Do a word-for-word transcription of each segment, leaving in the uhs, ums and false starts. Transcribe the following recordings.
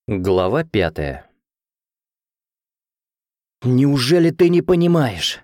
Глава пятая. «Неужели ты не понимаешь?»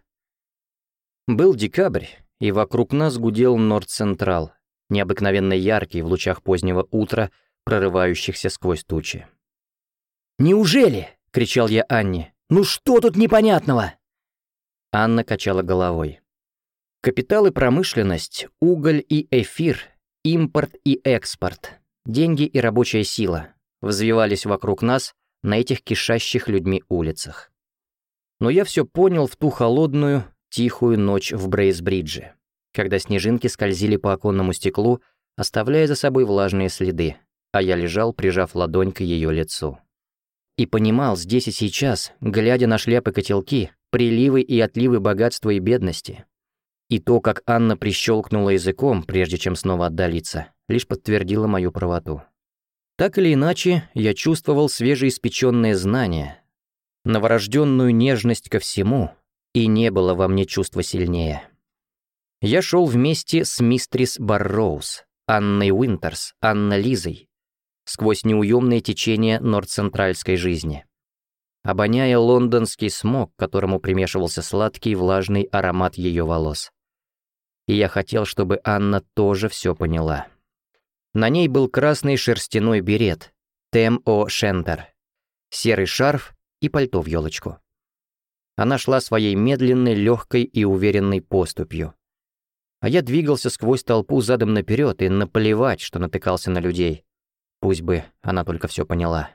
Был декабрь, и вокруг нас гудел Норд-Централ, необыкновенно яркий в лучах позднего утра, прорывающихся сквозь тучи. «Неужели?» — кричал я Анне. «Ну что тут непонятного?» Анна качала головой. Капитал и промышленность, уголь и эфир, импорт и экспорт, деньги и рабочая сила взвивались вокруг нас на этих кишащих людьми улицах. Но я все понял в ту холодную, тихую ночь в Брейсбридже, когда снежинки скользили по оконному стеклу, оставляя за собой влажные следы, а я лежал, прижав ладонь к ее лицу. И понимал здесь и сейчас, глядя на шляпы-котелки, приливы и отливы богатства и бедности. И то, как Анна прищелкнула языком, прежде чем снова отдалиться, лишь подтвердило мою правоту. Так или иначе, я чувствовал свежеиспеченные знания, новорожденную нежность ко всему, и не было во мне чувства сильнее. Я шел вместе с мистрис Барроуз, Анной Уинтерс, Анна Лизой, сквозь неуемные течения норд-центральской жизни, обоняя лондонский смог, к которому примешивался сладкий влажный аромат ее волос. И я хотел, чтобы Анна тоже все поняла. На ней был красный шерстяной берет, Тем О Шентер, серый шарф и пальто в елочку. Она шла своей медленной, легкой и уверенной поступью. А я двигался сквозь толпу задом наперед и наплевать, что натыкался на людей. Пусть бы она только все поняла.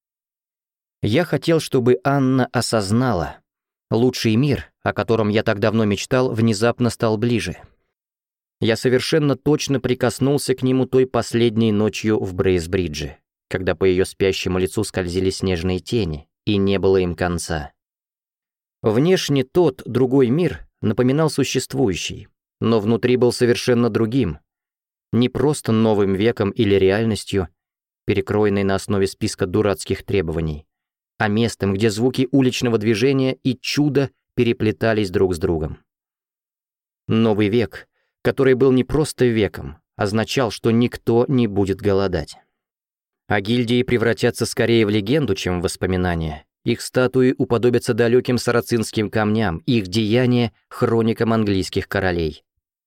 Я хотел, чтобы Анна осознала, лучший мир, о котором я так давно мечтал, внезапно стал ближе. Я совершенно точно прикоснулся к нему той последней ночью в Брейсбридже, когда по ее спящему лицу скользили снежные тени, и не было им конца. Внешне тот, другой мир напоминал существующий, но внутри был совершенно другим, не просто новым веком или реальностью, перекроенной на основе списка дурацких требований, а местом, где звуки уличного движения и чудо переплетались друг с другом. Новый век, который был не просто веком, означал, что никто не будет голодать. А гильдии превратятся скорее в легенду, чем в воспоминания. Их статуи уподобятся далеким сарацинским камням, их деяния — хроникам английских королей.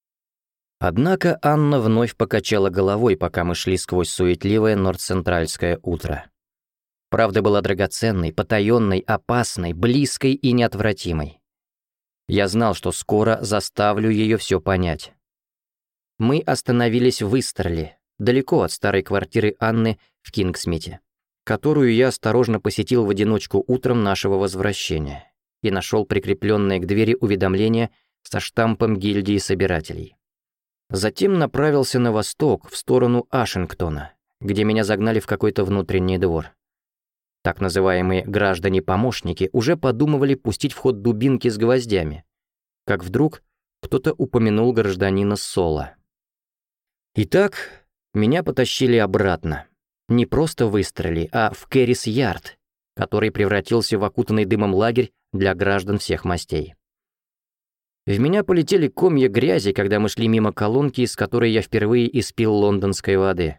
Однако Анна вновь покачала головой, пока мы шли сквозь суетливое норд-центральское утро. Правда была драгоценной, потаенной, опасной, близкой и неотвратимой. Я знал, что скоро заставлю ее все понять. Мы остановились в Истерле, далеко от старой квартиры Анны в Кингсмите, которую я осторожно посетил в одиночку утром нашего возвращения и нашел прикрепленное к двери уведомление со штампом гильдии собирателей. Затем направился на восток, в сторону Ашингтона, где меня загнали в какой-то внутренний двор. Так называемые граждане-помощники уже подумывали пустить в ход дубинки с гвоздями, как вдруг кто-то упомянул гражданина Соло. Итак, меня потащили обратно. Не просто в Истрели, а в Кэррис-Ярд, который превратился в окутанный дымом лагерь для граждан всех мастей. В меня полетели комья грязи, когда мы шли мимо колонки, из которой я впервые испил лондонской воды.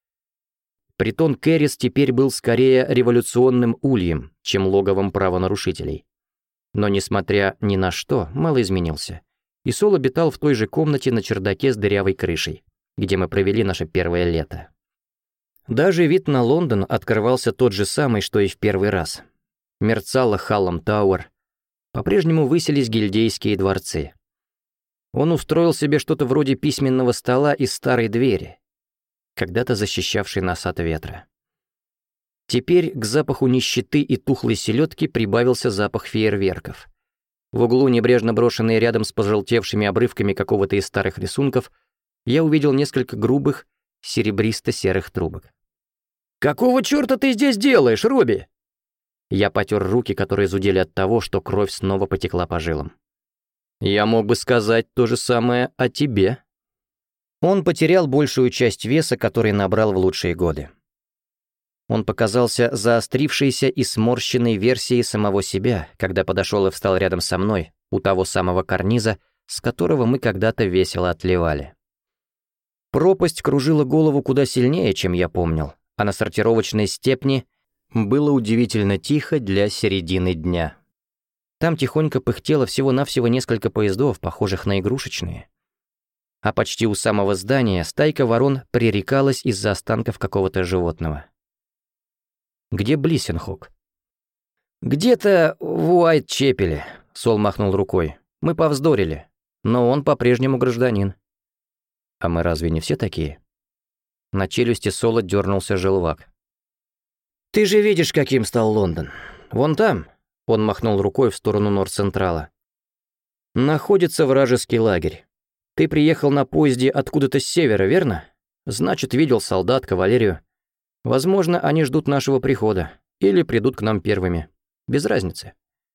Притон Кэррис теперь был скорее революционным ульем, чем логовом правонарушителей. Но, несмотря ни на что, мало изменился. И Сол обитал в той же комнате на чердаке с дырявой крышей, где мы провели наше первое лето. Даже вид на Лондон открывался тот же самый, что и в первый раз. Мерцала Халлам Тауэр. По-прежнему высились гильдейские дворцы. Он устроил себе что-то вроде письменного стола из старой двери, когда-то защищавшей нас от ветра. Теперь к запаху нищеты и тухлой селедки прибавился запах фейерверков. В углу, небрежно брошенные рядом с пожелтевшими обрывками какого-то из старых рисунков, я увидел несколько грубых, серебристо-серых трубок. «Какого чёрта ты здесь делаешь, Робби?» Я потер руки, которые зудели от того, что кровь снова потекла по жилам. «Я мог бы сказать то же самое о тебе». Он потерял большую часть веса, который набрал в лучшие годы. Он показался заострившейся и сморщенной версией самого себя, когда подошел и встал рядом со мной, у того самого карниза, с которого мы когда-то весело отливали. Пропасть кружила голову куда сильнее, чем я помнил, а на сортировочной степне было удивительно тихо для середины дня. Там тихонько пыхтело всего-навсего несколько поездов, похожих на игрушечные. А почти у самого здания стайка ворон пререкалась из-за останков какого-то животного. «Где Блиссенхок?» «Где-то в Уайт-Чепеле», — Сол махнул рукой. «Мы повздорили, но он по-прежнему гражданин». «А мы разве не все такие?» На челюсти Сола дернулся желвак. «Ты же видишь, каким стал Лондон. Вон там», — он махнул рукой в сторону Норд-Централа, «находится вражеский лагерь. Ты приехал на поезде откуда-то с севера, верно? Значит, видел солдат, кавалерию. Возможно, они ждут нашего прихода или придут к нам первыми. Без разницы».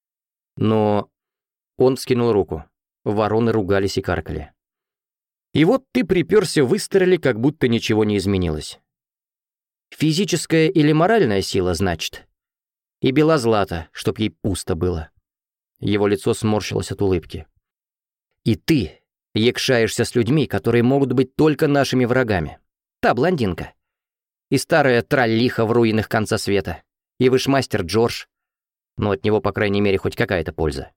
Но он вскинул руку. Вороны ругались и каркали. «И вот ты припёрся в Истерли, как будто ничего не изменилось. Физическая или моральная сила, значит? И Белозлата, чтоб ей пусто было». Его лицо сморщилось от улыбки. «И ты якшаешься с людьми, которые могут быть только нашими врагами. Та блондинка. И старая троллиха в руинах конца света. И вышмастер Джордж. Но от него, по крайней мере, хоть какая-то польза».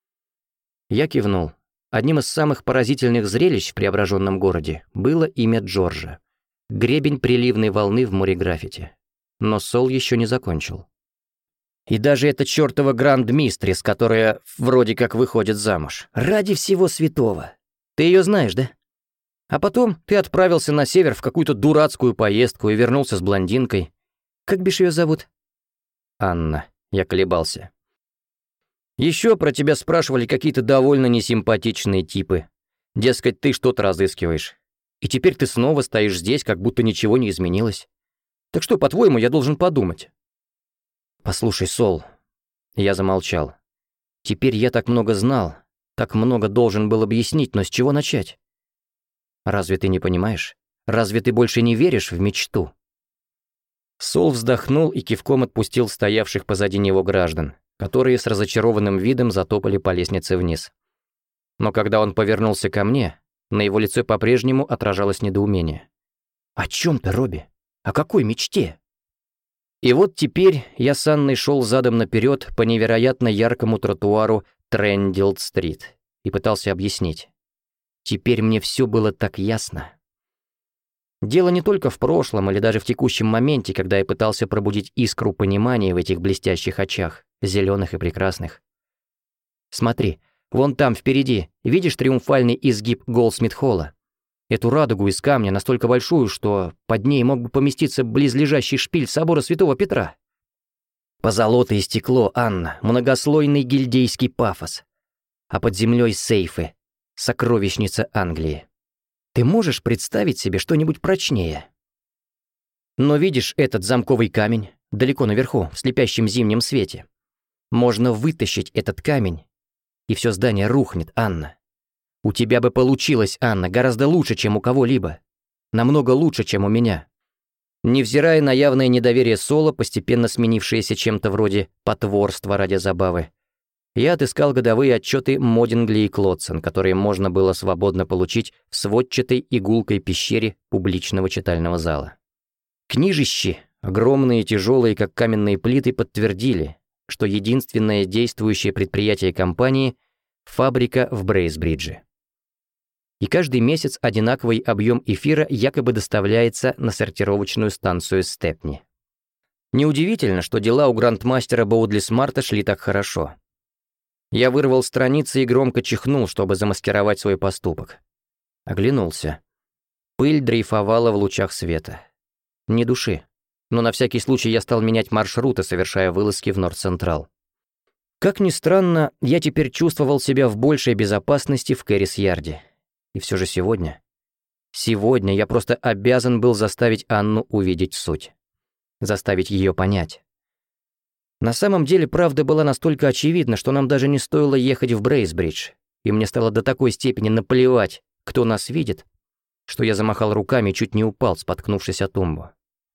Я кивнул. Одним из самых поразительных зрелищ в преображенном городе было имя Джорджа. Гребень приливной волны в море граффити. Но Сол еще не закончил. «И даже эта чертова гранд-мистрис, которая вроде как выходит замуж. Ради всего святого. Ты ее знаешь, да? А потом ты отправился на север в какую-то дурацкую поездку и вернулся с блондинкой. Как бишь ее зовут?» «Анна». Я колебался. «Еще про тебя спрашивали какие-то довольно несимпатичные типы. Дескать, ты что-то разыскиваешь. И теперь ты снова стоишь здесь, как будто ничего не изменилось. Так что, по-твоему, я должен подумать?» «Послушай, Сол...» Я замолчал. «Теперь я так много знал, так много должен был объяснить, но с чего начать? Разве ты не понимаешь? Разве ты больше не веришь в мечту?» Сол вздохнул и кивком отпустил стоявших позади него граждан, которые с разочарованным видом затопали по лестнице вниз. Но когда он повернулся ко мне, на его лице по-прежнему отражалось недоумение. «О чем ты, Робби? О какой мечте?» И вот теперь я с Анной шел задом наперед по невероятно яркому тротуару Трендилд-стрит и пытался объяснить. Теперь мне все было так ясно. Дело не только в прошлом или даже в текущем моменте, когда я пытался пробудить искру понимания в этих блестящих очах, зеленых и прекрасных. Смотри, вон там впереди, видишь триумфальный изгиб Голдсмит-холла? Эту радугу из камня настолько большую, что под ней мог бы поместиться близлежащий шпиль собора Святого Петра. Позолота и стекло, Анна, многослойный гильдейский пафос. А под землей сейфы, сокровищница Англии. Ты можешь представить себе что-нибудь прочнее? Но видишь этот замковый камень, далеко наверху, в слепящем зимнем свете? Можно вытащить этот камень, и все здание рухнет, Анна. У тебя бы получилось, Анна, гораздо лучше, чем у кого-либо. Намного лучше, чем у меня. Невзирая на явное недоверие Сола, постепенно сменившееся чем-то вроде потворства ради забавы, я отыскал годовые отчеты Модингли и Клодсон, которые можно было свободно получить в сводчатой игулкой пещере публичного читального зала. Книжищи, огромные и тяжелые, как каменные плиты, подтвердили, что единственное действующее предприятие компании — фабрика в Брейсбридже. И каждый месяц одинаковый объем эфира якобы доставляется на сортировочную станцию Степни. Неудивительно, что дела у грандмастера Боудли Смарта шли так хорошо. Я вырвал страницы и громко чихнул, чтобы замаскировать свой поступок. Оглянулся. Пыль дрейфовала в лучах света. Ни души. Но на всякий случай я стал менять маршруты, совершая вылазки в Норд-Централ. Как ни странно, я теперь чувствовал себя в большей безопасности в Кэррис-Ярде. И все же сегодня... Сегодня я просто обязан был заставить Анну увидеть суть. Заставить ее понять. На самом деле правда была настолько очевидна, что нам даже не стоило ехать в Брейсбридж, и мне стало до такой степени наплевать, кто нас видит, что я замахал руками и чуть не упал, споткнувшись о тумбу.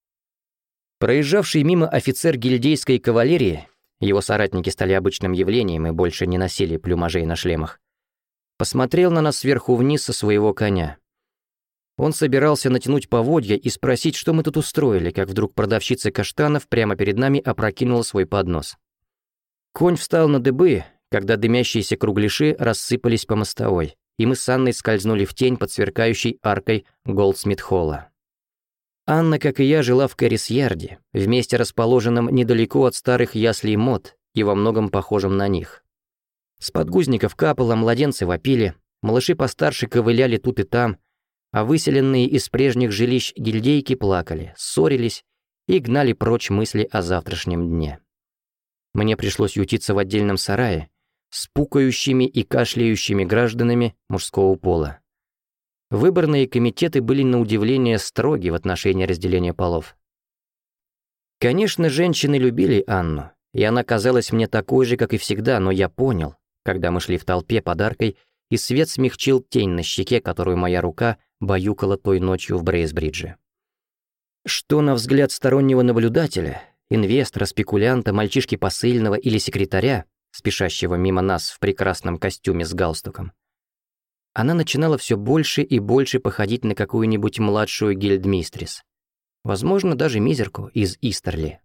Проезжавший мимо офицер гильдейской кавалерии, его соратники стали обычным явлением и больше не носили плюмажей на шлемах, посмотрел на нас сверху вниз со своего коня. Он собирался натянуть поводья и спросить, что мы тут устроили, как вдруг продавщица каштанов прямо перед нами опрокинула свой поднос. Конь встал на дыбы, когда дымящиеся кругляши рассыпались по мостовой, и мы с Анной скользнули в тень под сверкающей аркой Голдсмит-холла. Анна, как и я, жила в Кэррис-Ярде, в месте, расположенном недалеко от старых яслей мод и во многом похожем на них. С подгузников капало, младенцы вопили, малыши постарше ковыляли тут и там, а выселенные из прежних жилищ гильдейки плакали, ссорились и гнали прочь мысли о завтрашнем дне. Мне пришлось ютиться в отдельном сарае с пукающими и кашляющими гражданами мужского пола. Выборные комитеты были на удивление строги в отношении разделения полов. Конечно, женщины любили Анну, и она казалась мне такой же, как и всегда, но я понял, когда мы шли в толпе под аркой, и свет смягчил тень на щеке, которую моя рука баюкала той ночью в Брейсбридже. Что, на взгляд стороннего наблюдателя, инвестора, спекулянта, мальчишки посыльного или секретаря, спешащего мимо нас в прекрасном костюме с галстуком, она начинала все больше и больше походить на какую-нибудь младшую гильдмистрис, возможно, даже мизерку из Истерли.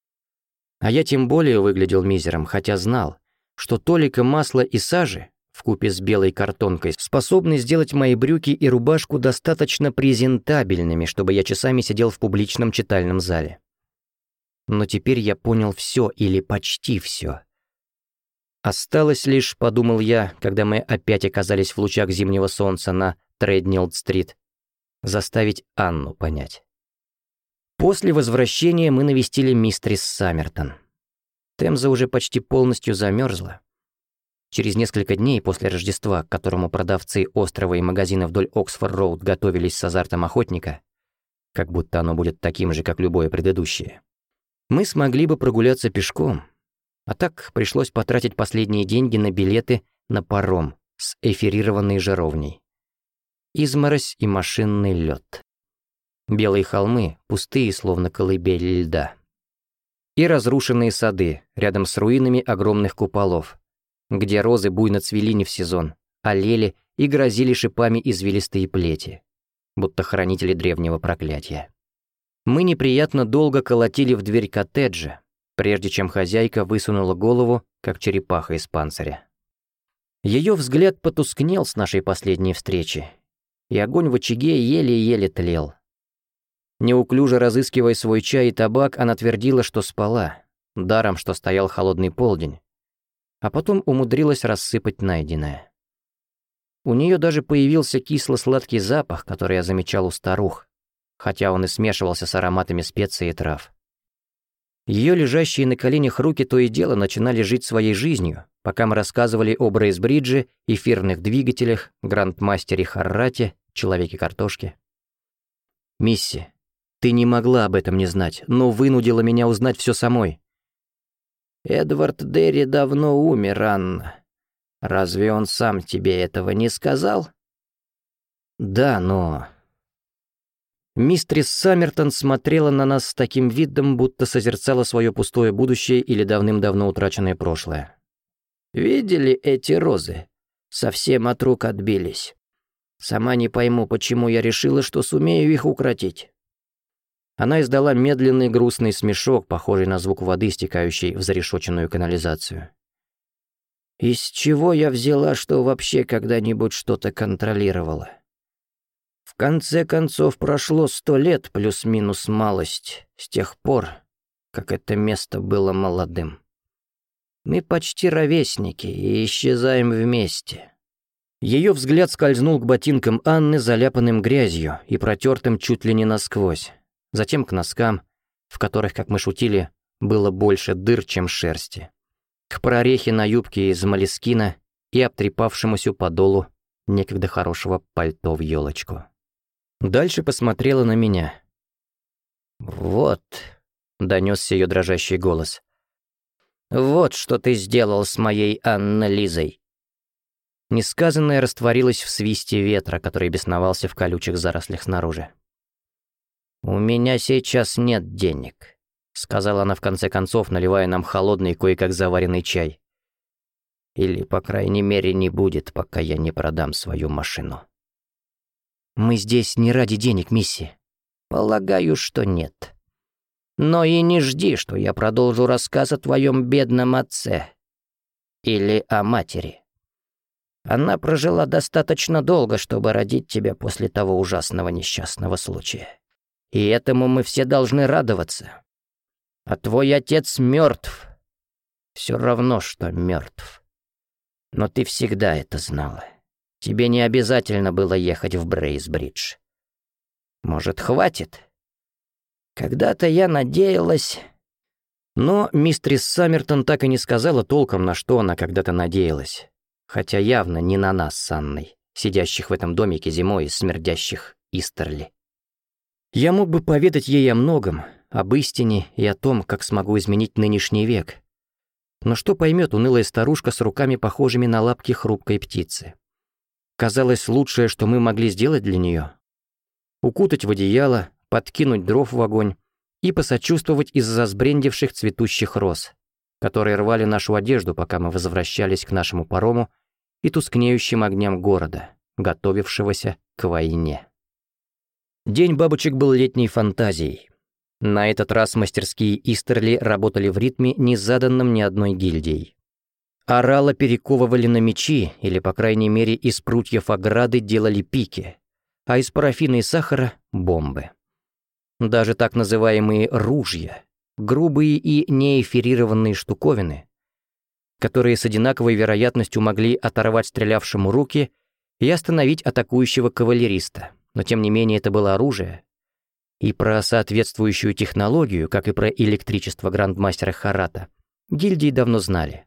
А я тем более выглядел мизером, хотя знал, что толика масла и сажи, вкупе с белой картонкой, способны сделать мои брюки и рубашку достаточно презентабельными, чтобы я часами сидел в публичном читальном зале. Но теперь я понял все или почти все. Осталось лишь, подумал я, когда мы опять оказались в лучах зимнего солнца на Треднилд-стрит, заставить Анну понять. После возвращения мы навестили мистерис Саммертон. Темза уже почти полностью замерзла. Через несколько дней после Рождества, к которому продавцы острова и магазина вдоль Оксфорд-Роуд готовились с азартом охотника, как будто оно будет таким же, как любое предыдущее, мы смогли бы прогуляться пешком, а так пришлось потратить последние деньги на билеты на паром с эфирированной жаровней. Изморозь и машинный лед. Белые холмы, пустые, словно колыбель льда. И разрушенные сады, рядом с руинами огромных куполов, где розы буйно цвели не в сезон, олели и грозили шипами извилистые плети, будто хранители древнего проклятия. Мы неприятно долго колотили в дверь коттеджа, прежде чем хозяйка высунула голову, как черепаха из панциря. Ее взгляд потускнел с нашей последней встречи, и огонь в очаге еле-еле тлел. Неуклюже разыскивая свой чай и табак, она твердила, что спала, даром, что стоял холодный полдень, а потом умудрилась рассыпать найденное. У нее даже появился кисло-сладкий запах, который я замечал у старух, хотя он и смешивался с ароматами специй и трав. Ее лежащие на коленях руки то и дело начинали жить своей жизнью, пока мы рассказывали о Брейсбридже, эфирных двигателях, грандмастере Харрате, человеке-картошке. «Мисси, ты не могла об этом не знать, но вынудила меня узнать все самой». «Эдвард Дерри давно умер, Анна. Разве он сам тебе этого не сказал?» «Да, но...» Мистерис Саммертон смотрела на нас с таким видом, будто созерцала свое пустое будущее или давным-давно утраченное прошлое. «Видели эти розы? Совсем от рук отбились. Сама не пойму, почему я решила, что сумею их укротить». Она издала медленный грустный смешок, похожий на звук воды, стекающей в зарешоченную канализацию. «Из чего я взяла, что вообще когда-нибудь что-то контролировала? В конце концов, прошло сто лет плюс-минус малость с тех пор, как это место было молодым. Мы почти ровесники и исчезаем вместе». Ее взгляд скользнул к ботинкам Анны, заляпанным грязью и протертым чуть ли не насквозь, затем к носкам, в которых, как мы шутили, было больше дыр, чем шерсти, к прорехе на юбке из молескина и обтрепавшемуся подолу некогда хорошего пальто в елочку. Дальше посмотрела на меня. «Вот», — донесся ее дрожащий голос, — «вот что ты сделал с моей Анной-Лизой». Несказанное растворилось в свисте ветра, который бесновался в колючих зарослях снаружи. «У меня сейчас нет денег», — сказала она в конце концов, наливая нам холодный, кое-как заваренный чай. «Или, по крайней мере, не будет, пока я не продам свою машину». Мы здесь не ради денег, мисси. Полагаю, что нет. Но и не жди, что я продолжу рассказ о твоем бедном отце. Или о матери. Она прожила достаточно долго, чтобы родить тебя после того ужасного несчастного случая. И этому мы все должны радоваться. А твой отец мертв. Все равно, что мертв. Но ты всегда это знала. Тебе не обязательно было ехать в Брейсбридж. Может, хватит? Когда-то я надеялась... Но мистерис Саммертон так и не сказала толком, на что она когда-то надеялась. Хотя явно не на нас с Анной, сидящих в этом домике зимой и смердящих Истерли. Я мог бы поведать ей о многом, об истине и о том, как смогу изменить нынешний век. Но что поймет унылая старушка с руками, похожими на лапки хрупкой птицы? Казалось, лучшее, что мы могли сделать для нее — укутать в одеяло, подкинуть дров в огонь и посочувствовать из-за сбрендивших цветущих роз, которые рвали нашу одежду, пока мы возвращались к нашему парому и тускнеющим огням города, готовившегося к войне. День бабочек был летней фантазией. На этот раз мастерские Истерли работали в ритме, не заданном ни одной гильдией. Орала перековывали на мечи, или, по крайней мере, из прутьев ограды делали пики, а из парафина и сахара — бомбы. Даже так называемые ружья, грубые и неэфирированные штуковины, которые с одинаковой вероятностью могли оторвать стрелявшему руки и остановить атакующего кавалериста, но тем не менее это было оружие, и про соответствующую технологию, как и про электричество грандмастера Харрата, гильдии давно знали.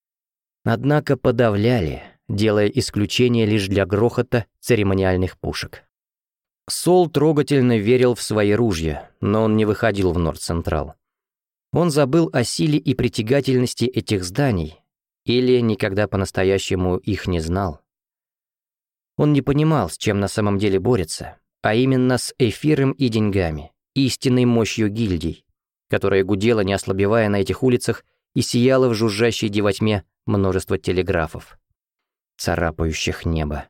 Однако подавляли, делая исключение лишь для грохота церемониальных пушек. Сол трогательно верил в свои ружья, но он не выходил в Норд-Централ. Он забыл о силе и притягательности этих зданий, или никогда по-настоящему их не знал. Он не понимал, с чем на самом деле борется, а именно с эфиром и деньгами, истинной мощью гильдий, которая гудела, не ослабевая на этих улицах, и сияла в жужжащей девотьме множество телеграфов, царапающих небо.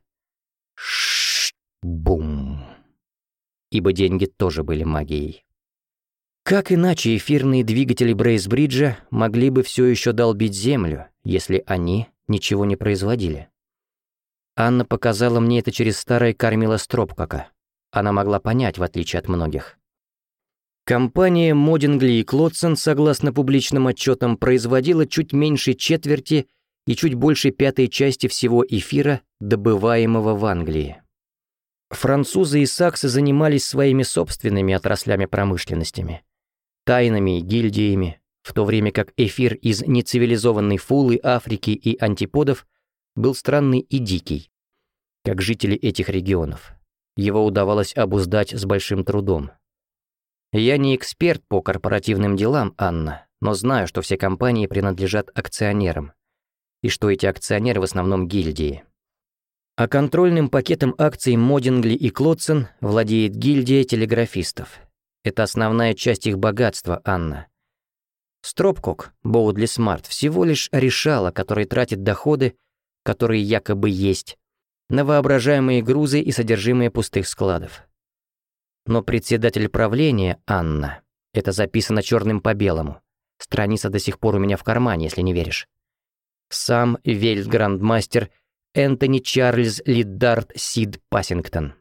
Ш-бум. Ибо деньги тоже были магией. Как иначе эфирные двигатели Брейсбриджа могли бы все еще долбить землю, если они ничего не производили? Анна показала мне это через старое кормило Стропкока. Она могла понять, в отличие от многих. Компания Модингли и Клодсон, согласно публичным отчетам, производила чуть меньше четверти и чуть больше пятой части всего эфира, добываемого в Англии. Французы и саксы занимались своими собственными отраслями промышленностями, тайнами и гильдиями, в то время как эфир из нецивилизованной Фулы, Африки и антиподов был странный и дикий, как жители этих регионов. Его удавалось обуздать с большим трудом. Я не эксперт по корпоративным делам, Анна, но знаю, что все компании принадлежат акционерам, и что эти акционеры в основном гильдии. А контрольным пакетом акций Модингли и Клодсон владеет гильдия телеграфистов. Это основная часть их богатства, Анна. Стропкок, Боудли Смарт, всего лишь решала, который тратит доходы, которые якобы есть, на воображаемые грузы и содержимое пустых складов. Но председатель правления, Анна, это записано черным по белому. Страница до сих пор у меня в кармане, если не веришь. Сам вельт-грандмастер Энтони Чарльз Лиддард Сид Пассингтон.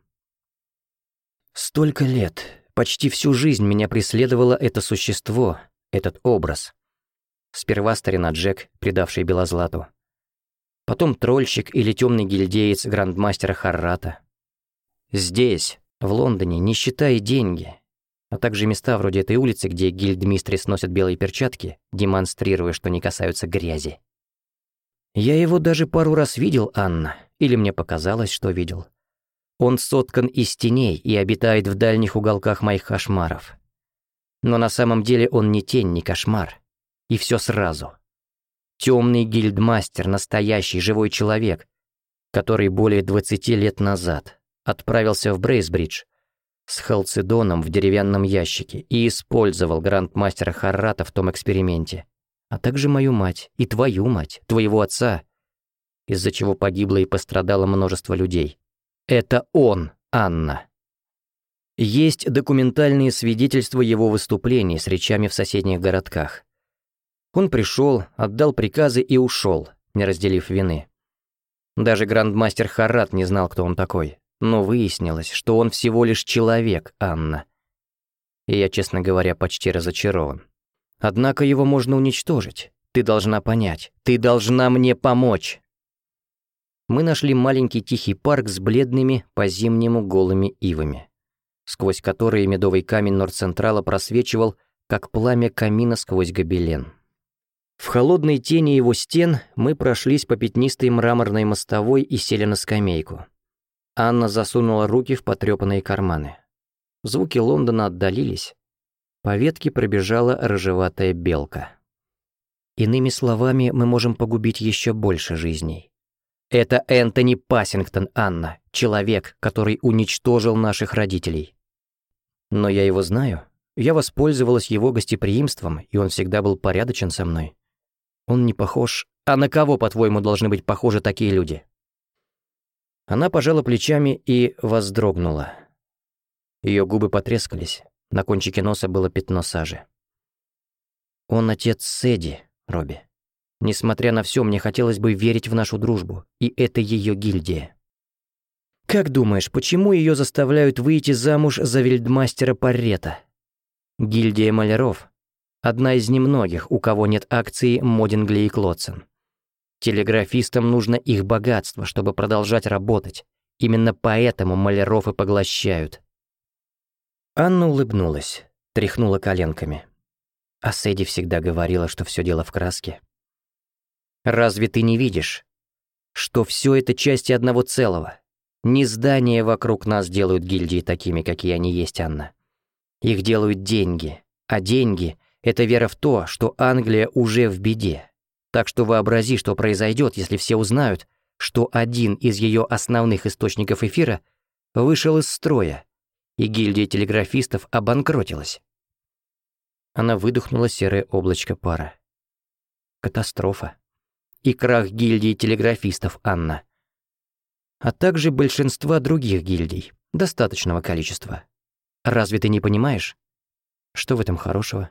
Столько лет, почти всю жизнь меня преследовало это существо, этот образ. Сперва старина Джек, предавший Белозлату. Потом трольщик или темный гильдеец грандмастера Харрата. Здесь, в Лондоне, не считая деньги, а также места вроде этой улицы, где гильдмистрис носят белые перчатки, демонстрируя, что не касаются грязи. Я его даже пару раз видел, Анна, или мне показалось, что видел. Он соткан из теней и обитает в дальних уголках моих кошмаров. Но на самом деле он ни тень, ни кошмар. И все сразу. Темный гильдмастер, настоящий живой человек, который более двадцати лет назад отправился в Брейсбридж с халцедоном в деревянном ящике и использовал грандмастера Харрата в том эксперименте, а также мою мать и твою мать, твоего отца, из-за чего погибло и пострадало множество людей. Это он Анна. Есть документальные свидетельства его выступлений с речами в соседних городках. Он пришел, отдал приказы и ушел, не разделив вины. Даже грандмастер Харрат не знал, кто он такой, но выяснилось, что он всего лишь человек, Анна. И я, честно говоря, почти разочарован. Однако его можно уничтожить. Ты должна понять, ты должна мне помочь. Мы нашли маленький тихий парк с бледными, по-зимнему голыми ивами, сквозь которые медовый камень Норд-Централа просвечивал, как пламя камина сквозь гобелен. В холодной тени его стен мы прошлись по пятнистой мраморной мостовой и сели на скамейку. Анна засунула руки в потрёпанные карманы. Звуки Лондона отдалились. По ветке пробежала рыжеватая белка. Иными словами, мы можем погубить еще больше жизней. Это Энтони Пассингтон, Анна, человек, который уничтожил наших родителей. Но я его знаю. Я воспользовалась его гостеприимством, и он всегда был порядочен со мной. Он не похож... А на кого, по-твоему, должны быть похожи такие люди? Она пожала плечами и вздрогнула. Ее губы потрескались, на кончике носа было пятно сажи. Он отец Сэдди, Робби. Несмотря на все, мне хотелось бы верить в нашу дружбу, и это ее гильдия. Как думаешь, почему ее заставляют выйти замуж за вельдмастера Паррета? Гильдия маляров — одна из немногих, у кого нет акций Модингли и Клодсон. Телеграфистам нужно их богатство, чтобы продолжать работать. Именно поэтому маляров и поглощают. Анна улыбнулась, тряхнула коленками. А Сэдди всегда говорила, что все дело в краске. Разве ты не видишь, что все это части одного целого? Не здания вокруг нас делают гильдии такими, какие они есть, Анна. Их делают деньги, а деньги — это вера в то, что Англия уже в беде. Так что вообрази, что произойдет, если все узнают, что один из ее основных источников эфира вышел из строя, и гильдия телеграфистов обанкротилась. Она выдохнула серое облачко пара. Катастрофа. И крах гильдии телеграфистов, Анна. А также большинства других гильдий, достаточного количества. Разве ты не понимаешь? Что в этом хорошего?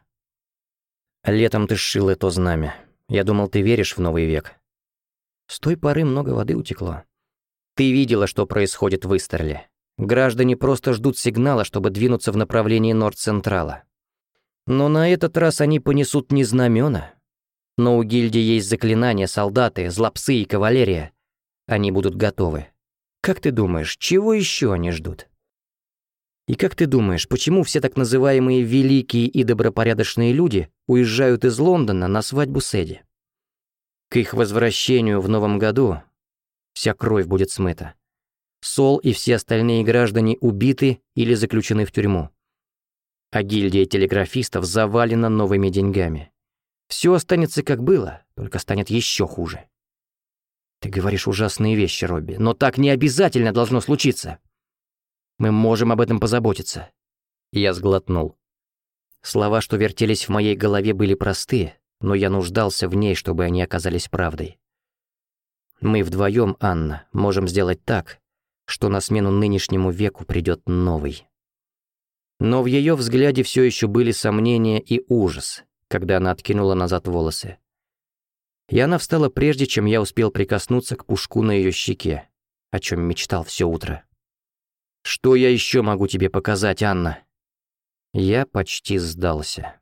Летом ты сшила то знамя. Я думал, ты веришь в новый век. С той поры много воды утекло. Ты видела, что происходит в Истерле. Граждане просто ждут сигнала, чтобы двинуться в направлении Норд-Централа. Но на этот раз они понесут не знамена. Но у гильдии есть заклинания, солдаты, злопсы и кавалерия. Они будут готовы. Как ты думаешь, чего еще они ждут? И как ты думаешь, почему все так называемые великие и добропорядочные люди уезжают из Лондона на свадьбу Сэдди? К их возвращению в новом году вся кровь будет смыта. Сол и все остальные граждане убиты или заключены в тюрьму. А гильдия телеграфистов завалена новыми деньгами. Все останется как было, только станет еще хуже. Ты говоришь ужасные вещи, Робби, но так не обязательно должно случиться. Мы можем об этом позаботиться. Я сглотнул. Слова, что вертелись в моей голове, были просты, но я нуждался в ней, чтобы они оказались правдой. Мы вдвоем, Анна, можем сделать так, что на смену нынешнему веку придет новый. Но в ее взгляде все еще были сомнения и ужас, когда она откинула назад волосы. И она встала прежде, чем я успел прикоснуться к пушку на ее щеке, о чем мечтал все утро. «Что я еще могу тебе показать, Анна?» Я почти сдался.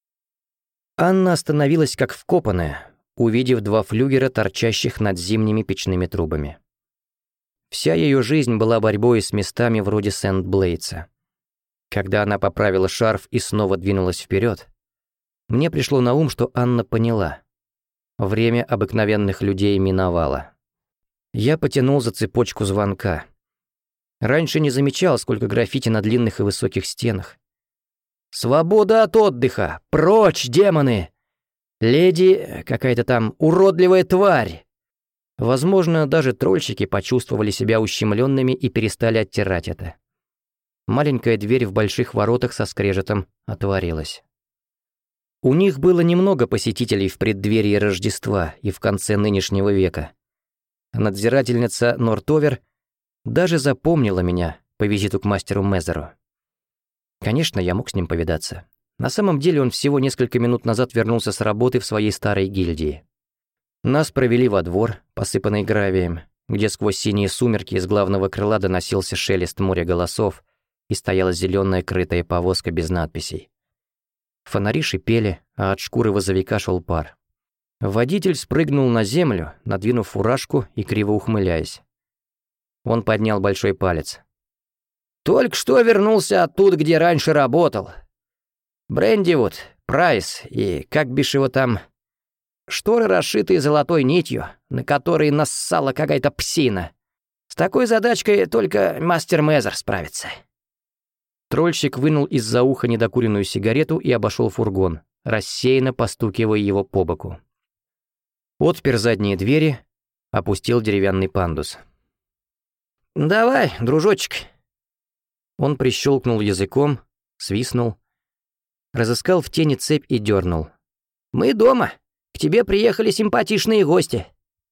Анна остановилась как вкопанная, увидев два флюгера, торчащих над зимними печными трубами. Вся ее жизнь была борьбой с местами вроде Сент-Блейтса. Когда она поправила шарф и снова двинулась вперед, мне пришло на ум, что Анна поняла. Время обыкновенных людей миновало. Я потянул за цепочку звонка. Раньше не замечал, сколько граффити на длинных и высоких стенах. «Свобода от отдыха! Прочь, демоны! Леди, какая-то там уродливая тварь!» Возможно, даже трольщики почувствовали себя ущемленными и перестали оттирать это. Маленькая дверь в больших воротах со скрежетом отворилась. У них было немного посетителей в преддверии Рождества и в конце нынешнего века. Надзирательница Нортовер даже запомнила меня, по визиту к мастеру Мезеру. Конечно, я мог с ним повидаться. На самом деле он всего несколько минут назад вернулся с работы в своей старой гильдии. Нас провели во двор, посыпанный гравием, где сквозь синие сумерки из главного крыла доносился шелест моря голосов и стояла зеленая крытая повозка без надписей. Фонари шипели, а от шкуры возовика шел пар. Водитель спрыгнул на землю, надвинув фуражку и криво ухмыляясь. Он поднял большой палец. «Только что вернулся оттуда, где раньше работал. Брендивуд, Прайс и как бишь его там... Шторы, расшитые золотой нитью, на которые нассала какая-то псина. С такой задачкой только мастер Мезер справится». Трольщик вынул из-за уха недокуренную сигарету и обошел фургон, рассеянно постукивая его по боку. Отпер задние двери, опустил деревянный пандус. «Давай, дружочек». Он прищелкнул языком, свистнул, разыскал в тени цепь и дернул. «Мы дома. К тебе приехали симпатичные гости».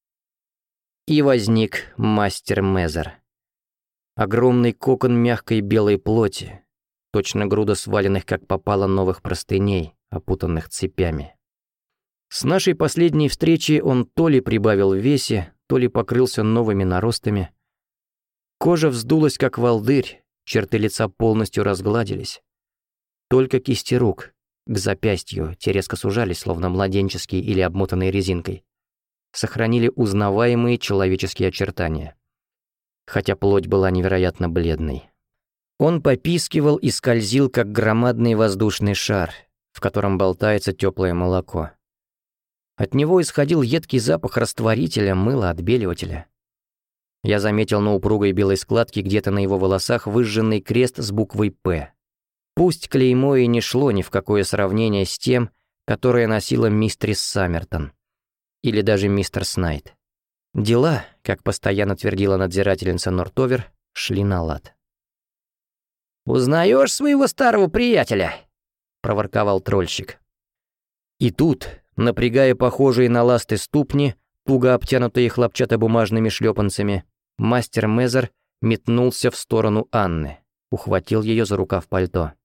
И возник мастер Мезер. Огромный кокон мягкой белой плоти, точно груда сваленных как попало новых простыней, опутанных цепями. С нашей последней встречи он то ли прибавил в весе, то ли покрылся новыми наростами. Кожа вздулась как волдырь, черты лица полностью разгладились. Только кисти рук, к запястью, те резко сужались, словно младенческие или обмотанные резинкой, сохранили узнаваемые человеческие очертания. Хотя плоть была невероятно бледной. Он попискивал и скользил, как громадный воздушный шар, в котором болтается теплое молоко. От него исходил едкий запах растворителя, мыла, отбеливателя. Я заметил на упругой белой складке где-то на его волосах выжженный крест с буквой «П». Пусть клеймо и не шло ни в какое сравнение с тем, которое носила мистерис Саммертон. Или даже мистер Снайд. Дела, как постоянно твердила надзирательница Нортовер, шли на лад. «Узнаешь своего старого приятеля?» — проворковал трольщик. И тут, напрягая похожие на ласты ступни, туго обтянутые хлопчатобумажными шлепанцами, мастер Мезер метнулся в сторону Анны, ухватил ее за рукав пальто.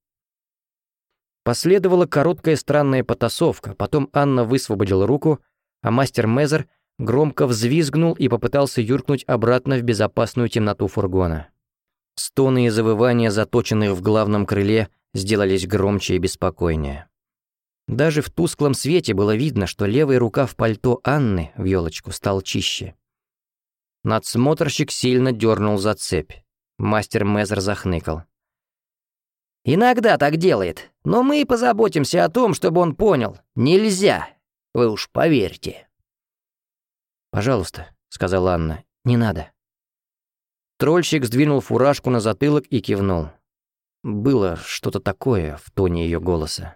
Последовала короткая странная потасовка, потом Анна высвободила руку, а мастер Мезер громко взвизгнул и попытался юркнуть обратно в безопасную темноту фургона. Стоны и завывания заточенных в главном крыле сделались громче и беспокойнее. Даже в тусклом свете было видно, что левый рукав пальто Анны в ёлочку стал чище. Надсмотрщик сильно дернул за цепь. Мастер Мезер захныкал. «Иногда так делает, но мы позаботимся о том, чтобы он понял. Нельзя, вы уж поверьте». «Пожалуйста», — сказала Анна, — «не надо». Трольщик сдвинул фуражку на затылок и кивнул. Было что-то такое в тоне ее голоса.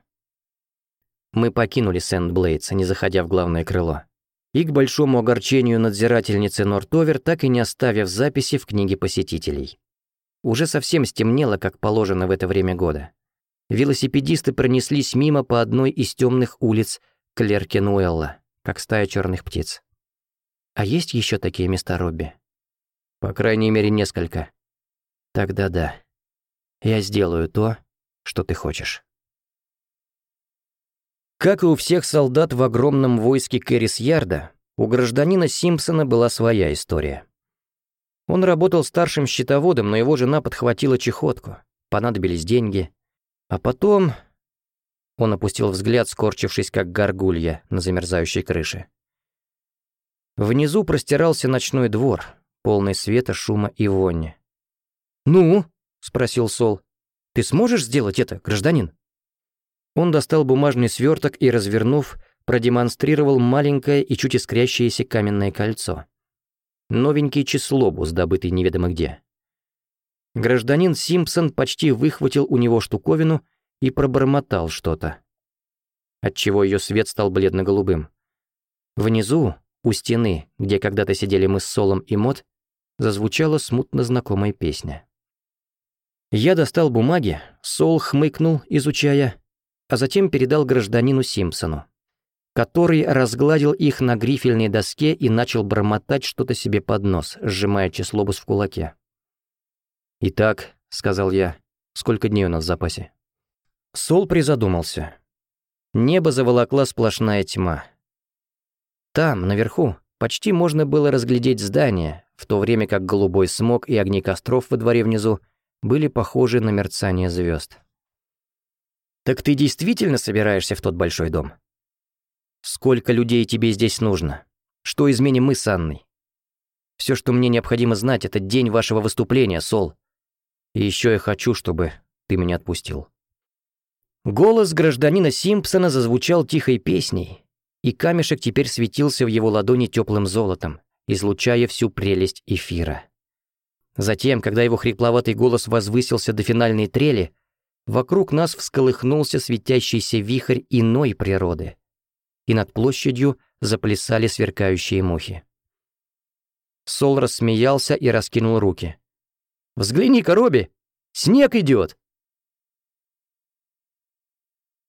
Мы покинули Сент-Блейдс, не заходя в главное крыло. И к большому огорчению надзирательницы Нортовер, так и не оставив записи в книге посетителей. Уже совсем стемнело, как положено в это время года. Велосипедисты пронеслись мимо по одной из темных улиц Клеркенуэлла, как стая черных птиц. А есть еще такие места, Робби? По крайней мере, несколько. Тогда да. Я сделаю то, что ты хочешь. Как и у всех солдат в огромном войске Кэррис-Ярда, у гражданина Симпсона была своя история. Он работал старшим счетоводом, но его жена подхватила чехотку, понадобились деньги. А потом... Он опустил взгляд, скорчившись как горгулья на замерзающей крыше. Внизу простирался ночной двор, полный света, шума и вони. «Ну?» — спросил Сол. «Ты сможешь сделать это, гражданин?» Он достал бумажный сверток и, развернув, продемонстрировал маленькое и чуть искрящееся каменное кольцо. Новенький числобус, добытый неведомо где. Гражданин Симпсон почти выхватил у него штуковину и пробормотал что-то, отчего ее свет стал бледно-голубым. Внизу, у стены, где когда-то сидели мы с Солом и Мот, зазвучала смутно знакомая песня. Я достал бумаги, Сол хмыкнул, изучая, а затем передал гражданину Симпсону, который разгладил их на грифельной доске и начал бормотать что-то себе под нос, сжимая числобус в кулаке. «Итак», — сказал я, — «сколько дней у нас в запасе?» Сол призадумался. Небо заволокла сплошная тьма. Там, наверху, почти можно было разглядеть здание, в то время как голубой смог и огни костров во дворе внизу были похожи на мерцание звезд. «Так ты действительно собираешься в тот большой дом? Сколько людей тебе здесь нужно? Что изменим мы с Анной? Все, что мне необходимо знать, это день вашего выступления, Сол. И еще я хочу, чтобы ты меня отпустил». Голос гражданина Симпсона зазвучал тихой песней, и камешек теперь светился в его ладони теплым золотом, излучая всю прелесть эфира. Затем, когда его хрипловатый голос возвысился до финальной трели, вокруг нас всколыхнулся светящийся вихрь иной природы, и над площадью заплясали сверкающие мухи. Сол рассмеялся и раскинул руки. «Взгляни-ка, Робби! Снег идет!»